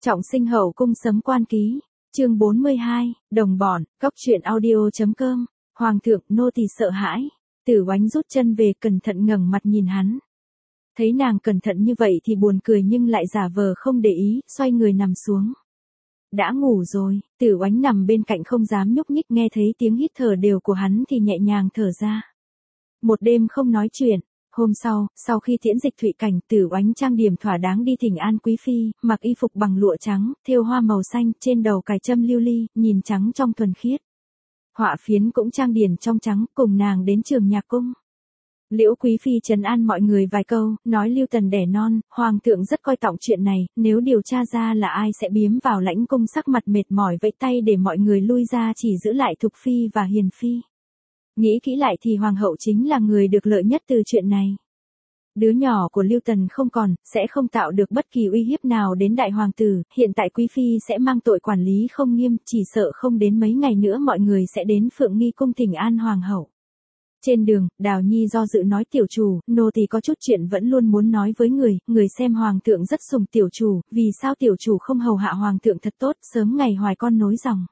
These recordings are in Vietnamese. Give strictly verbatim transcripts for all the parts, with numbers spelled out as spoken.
Trọng sinh hậu cung sấm quan ký, chương bốn mươi hai, đồng bọn, cóc truyện audio.com, hoàng thượng nô tỳ sợ hãi, Tử Oánh rút chân về cẩn thận ngẩng mặt nhìn hắn. Thấy nàng cẩn thận như vậy thì buồn cười nhưng lại giả vờ không để ý, xoay người nằm xuống. Đã ngủ rồi, Tử Oánh nằm bên cạnh không dám nhúc nhích, nghe thấy tiếng hít thở đều của hắn thì nhẹ nhàng thở ra. Một đêm không nói chuyện. Hôm sau, sau khi tiễn Dịch Thụy Cảnh, Tử Oánh trang điểm thỏa đáng đi thỉnh an quý phi, mặc y phục bằng lụa trắng, thêu hoa màu xanh, trên đầu cài châm lưu ly, nhìn trắng trong thuần khiết. Họa phiến cũng trang điểm trong trắng, cùng nàng đến trường nhạc cung. Liễu quý phi trấn an mọi người vài câu, nói Lưu Tần đẻ non, hoàng thượng rất coi trọng chuyện này, nếu điều tra ra là ai sẽ biếm vào lãnh cung, sắc mặt mệt mỏi vẫy tay để mọi người lui ra, chỉ giữ lại Thục phi và Hiền phi. Nghĩ kỹ lại thì hoàng hậu chính là người được lợi nhất từ chuyện này. Đứa nhỏ của Lưu Tần không còn, sẽ không tạo được bất kỳ uy hiếp nào đến đại hoàng tử, hiện tại quý phi sẽ mang tội quản lý không nghiêm, chỉ sợ không đến mấy ngày nữa mọi người sẽ đến Phượng Nghi cung thỉnh an hoàng hậu. Trên đường, Đào Nhi do dự nói tiểu chủ, nô tỳ có chút chuyện vẫn luôn muốn nói với người, người xem hoàng thượng rất sủng tiểu chủ, vì sao tiểu chủ không hầu hạ hoàng thượng thật tốt, sớm ngày hoài con nối dòng.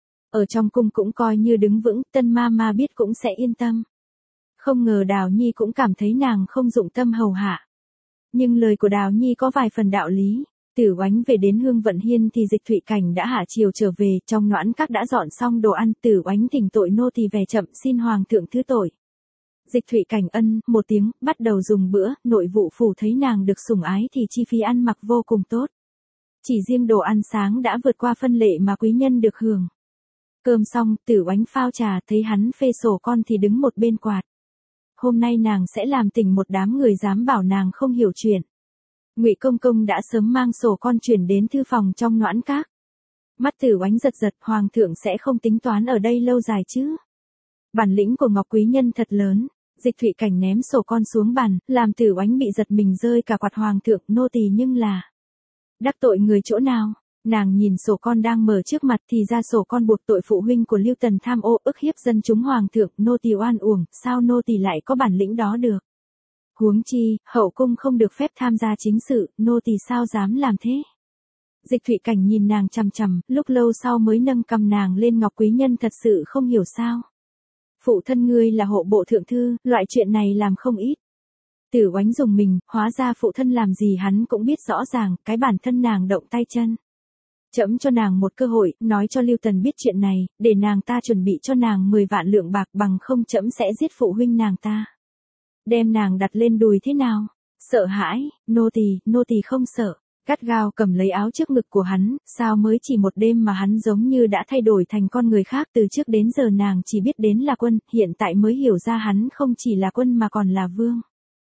Ở trong cung cũng coi như đứng vững, tân ma ma biết cũng sẽ yên tâm. Không ngờ Đào Nhi cũng cảm thấy nàng không dụng tâm hầu hạ. Nhưng lời của Đào Nhi có vài phần đạo lý. Tử Oánh về đến Hương Vận Hiên thì Dịch Thụy Cảnh đã hạ chiều trở về, trong noãn các đã dọn xong đồ ăn, Tử Oánh thỉnh tội nô tỳ về chậm, xin hoàng thượng thứ tội. Dịch Thụy Cảnh ân một tiếng, bắt đầu dùng bữa, nội vụ phủ thấy nàng được sủng ái thì chi phí ăn mặc vô cùng tốt. Chỉ riêng đồ ăn sáng đã vượt qua phân lệ mà quý nhân được hưởng. Cơm xong, Tử Oánh phao trà, thấy hắn phê sổ con thì đứng một bên quạt. Hôm nay nàng sẽ làm tỉnh một đám người dám bảo nàng không hiểu chuyện. Ngụy Công Công đã sớm mang sổ con chuyển đến thư phòng trong noãn các. Mắt Tử Oánh giật giật, hoàng thượng sẽ không tính toán ở đây lâu dài chứ. Bản lĩnh của Ngọc quý nhân thật lớn. Dịch Thụy Cảnh ném sổ con xuống bàn, làm Tử Oánh bị giật mình rơi cả quạt. Hoàng thượng nô tỳ nhưng là đắc tội người chỗ nào? Nàng nhìn sổ con đang mở trước mặt thì ra sổ con buộc tội phụ huynh của Lưu Tần tham ô ức hiếp dân chúng hoàng thượng, nô tỳ oan uổng, sao nô tỳ lại có bản lĩnh đó được? Huống chi, hậu cung không được phép tham gia chính sự, nô tỳ sao dám làm thế? Dịch Thụy Cảnh nhìn nàng chằm chằm, lúc lâu sau mới nâng cầm nàng lên. Ngọc quý nhân thật sự không hiểu sao? Phụ thân ngươi là hộ bộ thượng thư, loại chuyện này làm không ít. Tử Oánh dùng mình, hóa ra phụ thân làm gì hắn cũng biết rõ ràng, cái bản thân nàng động tay chân. Trẫm cho nàng một cơ hội, nói cho Lưu Tần biết chuyện này, để nàng ta chuẩn bị cho nàng mười vạn lượng bạc, bằng không trẫm sẽ giết phụ huynh nàng ta. Đem nàng đặt lên đùi thế nào? Sợ hãi, nô tỳ, nô tỳ không sợ. Gắt gao cầm lấy áo trước ngực của hắn, sao mới chỉ một đêm mà hắn giống như đã thay đổi thành con người khác. Từ trước đến giờ nàng chỉ biết đến là quân, hiện tại mới hiểu ra hắn không chỉ là quân mà còn là vương.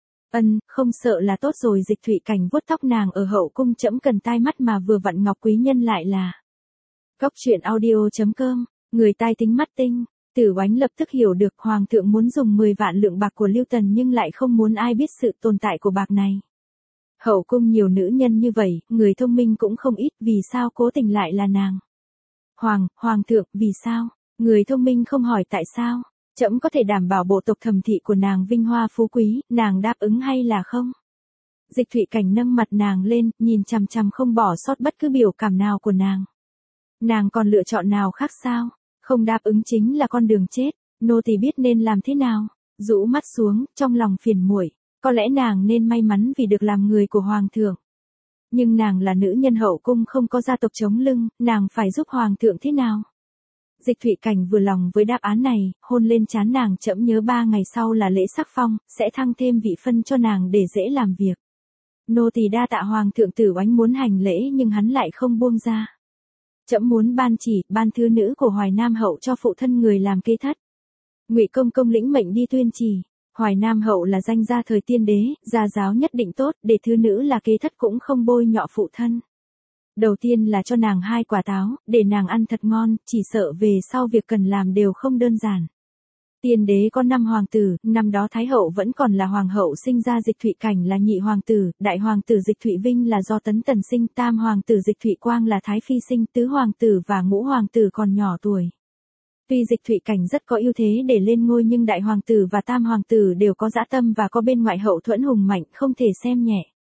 Ân, không sợ là tốt rồi. Dịch Thụy Cảnh vuốt tóc nàng, ở hậu cung trẫm cần tai mắt mà vừa vặn Ngọc quý nhân lại là cóc truyện audio.com, người tai tính mắt tinh. Tử Oánh lập tức hiểu được hoàng thượng muốn dùng mười vạn lượng bạc của Lưu Tần nhưng lại không muốn ai biết sự tồn tại của bạc này. Hậu cung nhiều nữ nhân như vậy, người thông minh cũng không ít, vì sao cố tình lại là nàng? Hoàng, hoàng thượng, vì sao? Người thông minh không hỏi tại sao? Trẫm có thể đảm bảo bộ tộc thẩm thị của nàng vinh hoa phú quý, nàng đáp ứng hay là không? Dịch Thụy Cảnh nâng mặt nàng lên, nhìn chằm chằm không bỏ sót bất cứ biểu cảm nào của nàng. Nàng còn lựa chọn nào khác sao? Không đáp ứng chính là con đường chết, nô tỳ biết nên làm thế nào. Rũ mắt xuống, trong lòng phiền muội. Có lẽ nàng nên may mắn vì được làm người của hoàng thượng. Nhưng nàng là nữ nhân hậu cung không có gia tộc chống lưng, nàng phải giúp hoàng thượng thế nào? Dịch Thụy Cảnh vừa lòng với đáp án này, hôn lên trán nàng. Trẫm nhớ ba ngày sau là lễ sắc phong, sẽ thăng thêm vị phân cho nàng để dễ làm việc. Nô tỳ đa tạ hoàng thượng. Tử Oánh muốn hành lễ nhưng hắn lại không buông ra. Trẫm muốn ban chỉ, ban thứ nữ của Hoài Nam hậu cho phụ thân người làm kế thất. Ngụy Công Công lĩnh mệnh đi tuyên chỉ. Hoài Nam hậu là danh gia thời tiên đế, gia giáo nhất định tốt, để thứ nữ là kế thất cũng không bôi nhọ phụ thân. Đầu tiên là cho nàng hai quả táo, để nàng ăn thật ngon, chỉ sợ về sau việc cần làm đều không đơn giản. Tiên đế có năm hoàng tử, năm đó Thái hậu vẫn còn là hoàng hậu, sinh ra Dịch Thụy Cảnh là nhị hoàng tử, đại hoàng tử Dịch Thụy Vinh là do Tấn Tần sinh, tam hoàng tử Dịch Thụy Quang là Thái phi sinh, tứ hoàng tử và ngũ hoàng tử còn nhỏ tuổi. Tuy Dịch Thụy Cảnh rất có ưu thế để lên ngôi nhưng đại hoàng tử và tam hoàng tử đều có dã tâm và có bên ngoại hậu thuẫn hùng mạnh, không thể xem nhẹ.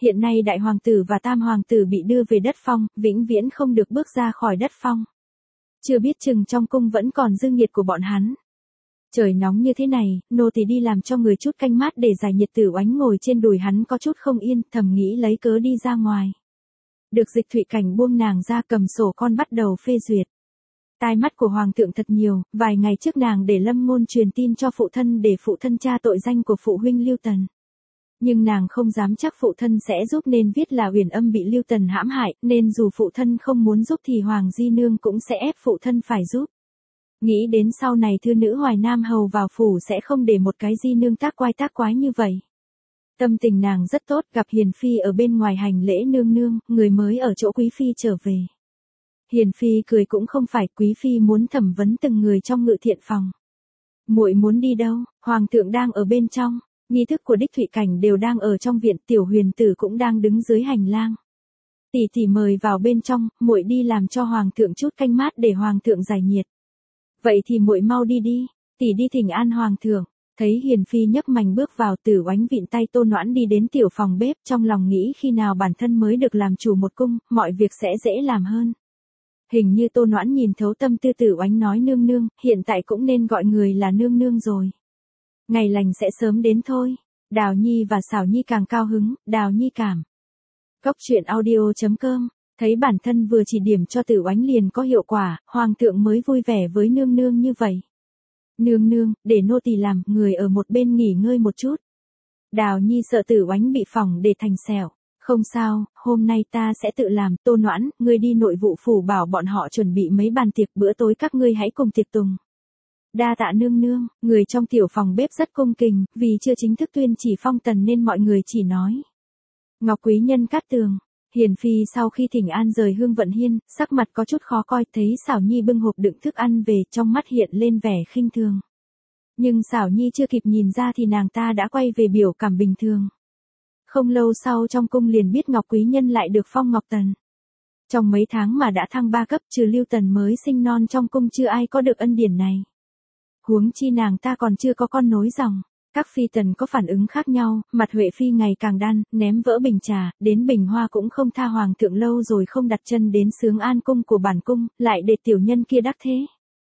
Hiện nay đại hoàng tử và tam hoàng tử bị đưa về đất phong, vĩnh viễn không được bước ra khỏi đất phong. Chưa biết chừng trong cung vẫn còn dư nhiệt của bọn hắn. Trời nóng như thế này, nô tỳ đi làm cho người chút canh mát để giải nhiệt. Tử Oánh ngồi trên đùi hắn có chút không yên, thầm nghĩ lấy cớ đi ra ngoài. Được Dịch Thụy Cảnh buông nàng ra, cầm sổ con bắt đầu phê duyệt. Tai mắt của hoàng thượng thật nhiều, vài ngày trước nàng để Lâm Ngôn truyền tin cho phụ thân để phụ thân tra tội danh của phụ huynh Lưu Tần. Nhưng nàng không dám chắc phụ thân sẽ giúp nên viết là Uyển Âm bị Lưu Tần hãm hại, nên dù phụ thân không muốn giúp thì Hoàng Di Nương cũng sẽ ép phụ thân phải giúp. Nghĩ đến sau này thư nữ Hoài Nam hầu vào phủ sẽ không để một cái Di Nương tác quái tác quái như vậy. Tâm tình nàng rất tốt, gặp Hiền Phi ở bên ngoài hành lễ nương nương, người mới ở chỗ Quý Phi trở về. Hiền Phi cười cũng không phải, Quý Phi muốn thẩm vấn từng người trong ngự thiện phòng. Muội muốn đi đâu? Hoàng thượng đang ở bên trong. Nghi thức của Đích Thụy Cảnh đều đang ở trong viện, Tiểu Huyền Tử cũng đang đứng dưới hành lang. Tỷ tỷ mời vào bên trong, muội đi làm cho hoàng thượng chút canh mát để hoàng thượng giải nhiệt. Vậy thì muội mau đi đi, tỷ đi thỉnh an hoàng thượng. Thấy Hiền Phi nhấc mành bước vào, Tử Oánh vịn tay Tô Noãn đi đến tiểu phòng bếp, trong lòng nghĩ khi nào bản thân mới được làm chủ một cung, mọi việc sẽ dễ làm hơn. Hình như Tô Noãn nhìn thấu tâm tư Tử Oánh, nói nương nương, hiện tại cũng nên gọi người là nương nương rồi. Ngày lành sẽ sớm đến thôi. Đào Nhi và Sảo Nhi càng cao hứng, Đào Nhi cảm. Góc truyện audio chấm com, thấy bản thân vừa chỉ điểm cho Tử Oánh liền có hiệu quả, hoàng thượng mới vui vẻ với nương nương như vậy. Nương nương, để nô tỳ làm, người ở một bên nghỉ ngơi một chút. Đào Nhi sợ Tử Oánh bị phỏng để thành sẹo. Không sao, hôm nay ta sẽ tự làm. Tô Noãn, ngươi đi nội vụ phủ bảo bọn họ chuẩn bị mấy bàn tiệc, bữa tối các ngươi hãy cùng tiệc tùng. Đa tạ nương nương. Người trong tiểu phòng bếp rất cung kính, vì chưa chính thức tuyên chỉ phong tần nên mọi người chỉ nói. Ngọc quý nhân cát tường. Hiền Phi sau khi thỉnh an rời Hương Vận Hiên, sắc mặt có chút khó coi, thấy Sảo Nhi bưng hộp đựng thức ăn về, trong mắt hiện lên vẻ khinh thường. Nhưng Sảo Nhi chưa kịp nhìn ra thì nàng ta đã quay về biểu cảm bình thường. Không lâu sau trong cung liền biết Ngọc quý nhân lại được phong Ngọc Tần. Trong mấy tháng mà đã thăng ba cấp, trừ Lưu Tần mới sinh non trong cung chưa ai có được ân điển này. Huống chi nàng ta còn chưa có con nối dòng. Các phi tần có phản ứng khác nhau, mặt Huệ Phi ngày càng đan, ném vỡ bình trà, đến bình hoa cũng không tha hoàng thượng, lâu rồi không đặt chân đến Sướng An cung của bản cung, lại để tiểu nhân kia đắc thế.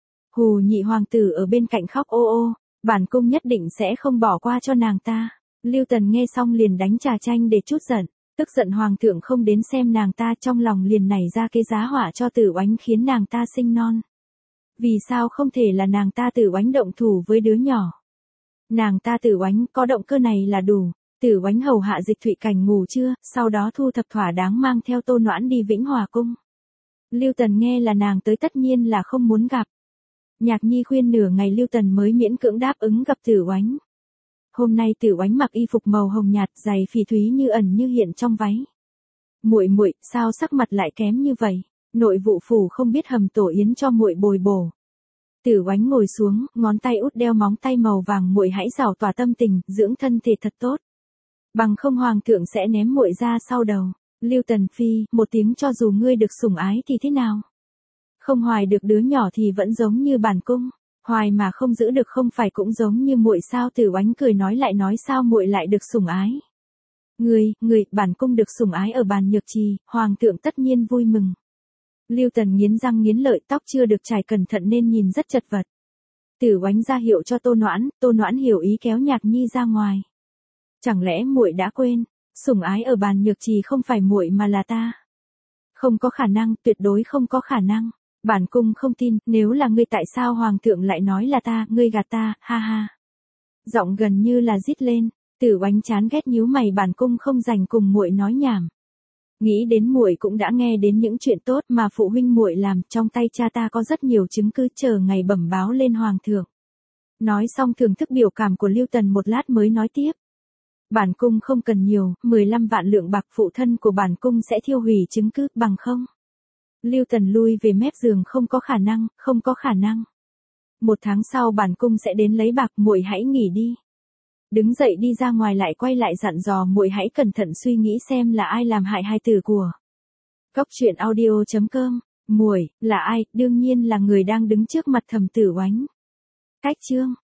Hù nhị hoàng tử ở bên cạnh khóc ô ô, bản cung nhất định sẽ không bỏ qua cho nàng ta. Lưu Tần nghe xong liền đánh trà chanh để chút giận, tức giận hoàng thượng không đến xem nàng ta, trong lòng liền nảy ra cái giá họa cho Tử Oánh khiến nàng ta sinh non. Vì sao không thể là nàng ta Tử Oánh động thủ với đứa nhỏ? Nàng ta Tử Oánh có động cơ này là đủ. Tử Oánh hầu hạ Dịch Thụy Cảnh ngủ trưa, sau đó thu thập thỏa đáng mang theo Tô Noãn đi Vĩnh Hòa cung. Lưu Tần nghe là nàng tới tất nhiên là không muốn gặp. Nhạc Nhi khuyên nửa ngày Lưu Tần mới miễn cưỡng đáp ứng gặp Tử Oánh. Hôm nay Tử Oánh mặc y phục màu hồng nhạt, giày phỉ thúy như ẩn như hiện trong váy. Muội muội, sao sắc mặt lại kém như vậy? Nội vụ phủ không biết hầm tổ yến cho muội bồi bổ. Tử Oánh ngồi xuống, ngón tay út đeo móng tay màu vàng, muội hãy giảo tỏa tâm tình, dưỡng thân thể thật tốt. Bằng không hoàng thượng sẽ ném muội ra sau đầu. Lưu Tần Phi, một tiếng cho dù ngươi được sủng ái thì thế nào? Không hoài được đứa nhỏ thì vẫn giống như bản cung, hoài mà không giữ được không phải cũng giống như muội sao? Tử Oánh cười nói lại nói sao muội lại được sủng ái? Ngươi, ngươi, bản cung được sủng ái ở Bàn Nhược Trì, hoàng thượng tất nhiên vui mừng. Lưu Tần nghiến răng nghiến lợi, tóc chưa được chải cẩn thận nên nhìn rất chật vật. Tử Oánh ra hiệu cho Tô Noãn, Tô Noãn hiểu ý kéo Nhạc Nhi ra ngoài. Chẳng lẽ muội đã quên, sủng ái ở Bàn Nhược Trì không phải muội mà là ta? Không có khả năng, tuyệt đối không có khả năng. Bản cung không tin, nếu là ngươi tại sao hoàng thượng lại nói là ta, ngươi gạt ta, ha ha. Giọng gần như là rít lên. Tử Oánh chán ghét nhíu mày, bản cung không dành cùng muội nói nhảm. Nghĩ đến muội cũng đã nghe đến những chuyện tốt mà phụ huynh muội làm, trong tay cha ta có rất nhiều chứng cứ chờ ngày bẩm báo lên hoàng thượng. Nói xong thưởng thức biểu cảm của Lưu Tần một lát mới nói tiếp. Bản cung không cần nhiều, mười lăm vạn lượng bạc, phụ thân của bản cung sẽ thiêu hủy chứng cứ, bằng không. Lưu Tần lui về mép giường, không có khả năng, không có khả năng. Một tháng sau bản cung sẽ đến lấy bạc, muội hãy nghỉ đi. Đứng dậy đi ra ngoài lại quay lại dặn dò muội hãy cẩn thận suy nghĩ xem là ai làm hại hai tử của. Góc truyện audio chấm com, muội, là ai? Đương nhiên là người đang đứng trước mặt Thẩm Tử Oánh. Cách chương